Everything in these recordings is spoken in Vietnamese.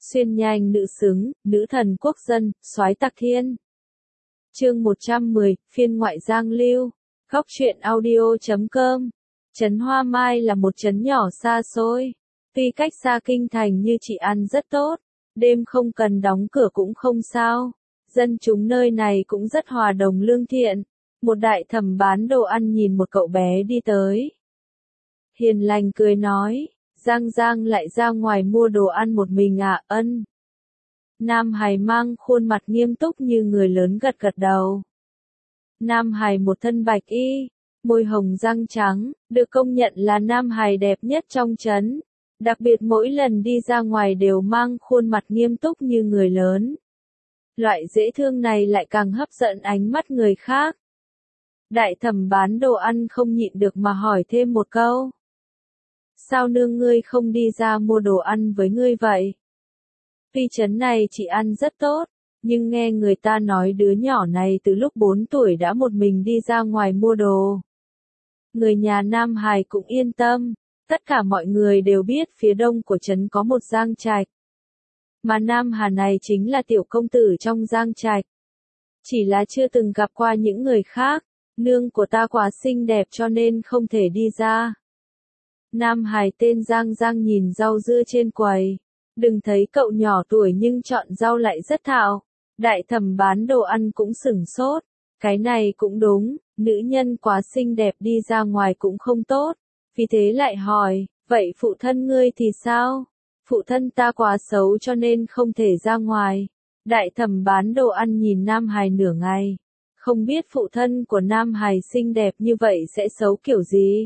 Xuyên nhanh nữ xứng, nữ thần quốc dân, soái tạc thiên. Chương 110, phiên ngoại Giang Lưu. Góc truyện audio.com. Trấn Hoa Mai là một trấn nhỏ xa xôi. Tuy cách xa kinh thành như chị ăn rất tốt, đêm không cần đóng cửa cũng không sao. Dân chúng nơi này cũng rất hòa đồng lương thiện. Một đại thẩm bán đồ ăn nhìn một cậu bé đi tới. Hiền lành cười nói, Giang lại ra ngoài mua đồ ăn một mình à? Ân. Nam Hải mang khuôn mặt nghiêm túc như người lớn gật gật đầu. Nam Hải một thân bạch y, môi hồng răng trắng, được công nhận là Nam Hải đẹp nhất trong trấn. Đặc biệt mỗi lần đi ra ngoài đều mang khuôn mặt nghiêm túc như người lớn. Loại dễ thương này lại càng hấp dẫn ánh mắt người khác. Đại thẩm bán đồ ăn không nhịn được mà hỏi thêm một câu. Sao nương ngươi không đi ra mua đồ ăn với ngươi vậy? Tuy trấn này chị ăn rất tốt, nhưng nghe người ta nói đứa nhỏ này từ lúc 4 tuổi đã một mình đi ra ngoài mua đồ. Người nhà Nam Hải cũng yên tâm, tất cả mọi người đều biết phía đông của trấn có một Giang Trạch. Mà Nam Hà này chính là tiểu công tử trong Giang Trạch. Chỉ là chưa từng gặp qua những người khác, nương của ta quá xinh đẹp cho nên không thể đi ra. Nam Hải tên Giang nhìn rau dưa trên quầy. Đừng thấy cậu nhỏ tuổi nhưng chọn rau lại rất thạo. Đại thẩm bán đồ ăn cũng sửng sốt. Cái này cũng đúng, nữ nhân quá xinh đẹp đi ra ngoài cũng không tốt. Vì thế lại hỏi, vậy phụ thân ngươi thì sao? Phụ thân ta quá xấu cho nên không thể ra ngoài. Đại thẩm bán đồ ăn nhìn Nam Hải nửa ngày. Không biết phụ thân của Nam Hải xinh đẹp như vậy sẽ xấu kiểu gì?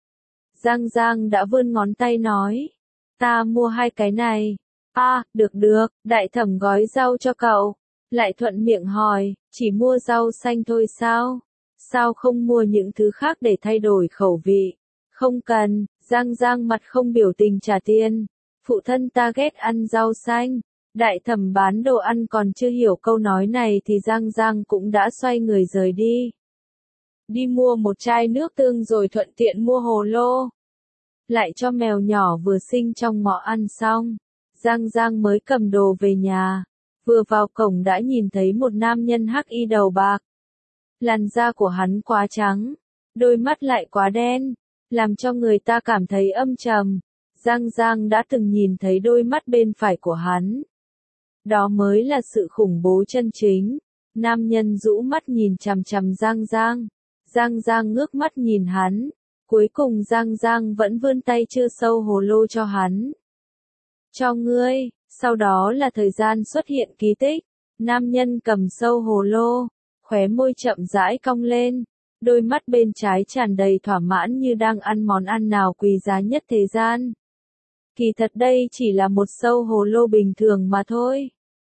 Giang đã vươn ngón tay nói. Ta mua 2 cái này. Được, đại thẩm gói rau cho cậu. Lại thuận miệng hỏi, chỉ mua rau xanh thôi sao? Sao không mua những thứ khác để thay đổi khẩu vị? Không cần, Giang mặt không biểu tình trả tiền. Phụ thân ta ghét ăn rau xanh. Đại thẩm bán đồ ăn còn chưa hiểu câu nói này thì Giang cũng đã xoay người rời đi. Đi mua một chai nước tương rồi thuận tiện mua hồ lô. Lại cho mèo nhỏ vừa sinh trong ngõ ăn xong. Giang mới cầm đồ về nhà. Vừa vào cổng đã nhìn thấy một nam nhân hắc y đầu bạc. Làn da của hắn quá trắng. Đôi mắt lại quá đen. Làm cho người ta cảm thấy âm trầm. Giang đã từng nhìn thấy đôi mắt bên phải của hắn. Đó mới là sự khủng bố chân chính. Nam nhân rũ mắt nhìn chằm chằm Giang. Giang ngước mắt nhìn hắn. Cuối cùng Giang vẫn vươn tay chưa sâu hồ lô cho hắn. Cho ngươi, sau đó là thời gian xuất hiện kỳ tích. Nam nhân cầm sâu hồ lô, khóe môi chậm rãi cong lên. Đôi mắt bên trái tràn đầy thỏa mãn như đang ăn món ăn nào quý giá nhất thế gian. Kỳ thật đây chỉ là một sâu hồ lô bình thường mà thôi.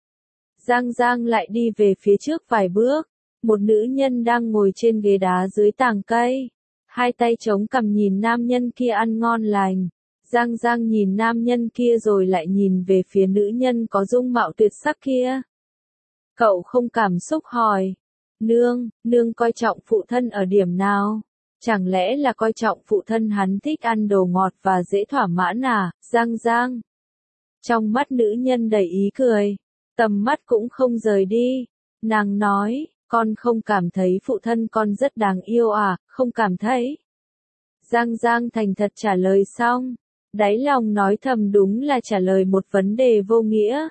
Giang lại đi về phía trước vài bước. Một nữ nhân đang ngồi trên ghế đá dưới tàng cây. 2 tay chống cằm nhìn nam nhân kia ăn ngon lành. Giang nhìn nam nhân kia rồi lại nhìn về phía nữ nhân có dung mạo tuyệt sắc kia. Cậu không cảm xúc hỏi. Nương coi trọng phụ thân ở điểm nào? Chẳng lẽ là coi trọng phụ thân hắn thích ăn đồ ngọt và dễ thỏa mãn à? Giang. Trong mắt nữ nhân đầy ý cười. Tầm mắt cũng không rời đi. Nàng nói. Con không cảm thấy phụ thân con rất đáng yêu à? Không cảm thấy. Giang thành thật trả lời xong. Đáy lòng nói thầm đúng là trả lời một vấn đề vô nghĩa.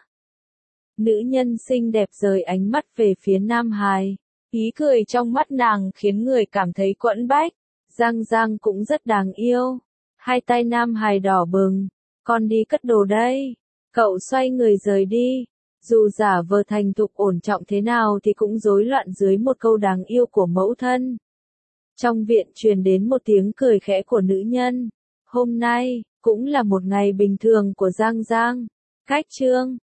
Nữ nhân xinh đẹp rời ánh mắt về phía Nam Hải. Ý cười trong mắt nàng khiến người cảm thấy quẫn bách. Giang cũng rất đáng yêu. 2 tay Nam Hải đỏ bừng. Con đi cất đồ đây. Cậu xoay người rời đi. Dù giả vờ thành thục ổn trọng thế nào thì cũng rối loạn dưới một câu đáng yêu của mẫu thân. Trong viện truyền đến một tiếng cười khẽ của nữ nhân. Hôm nay, cũng là một ngày bình thường của Giang. Cách chương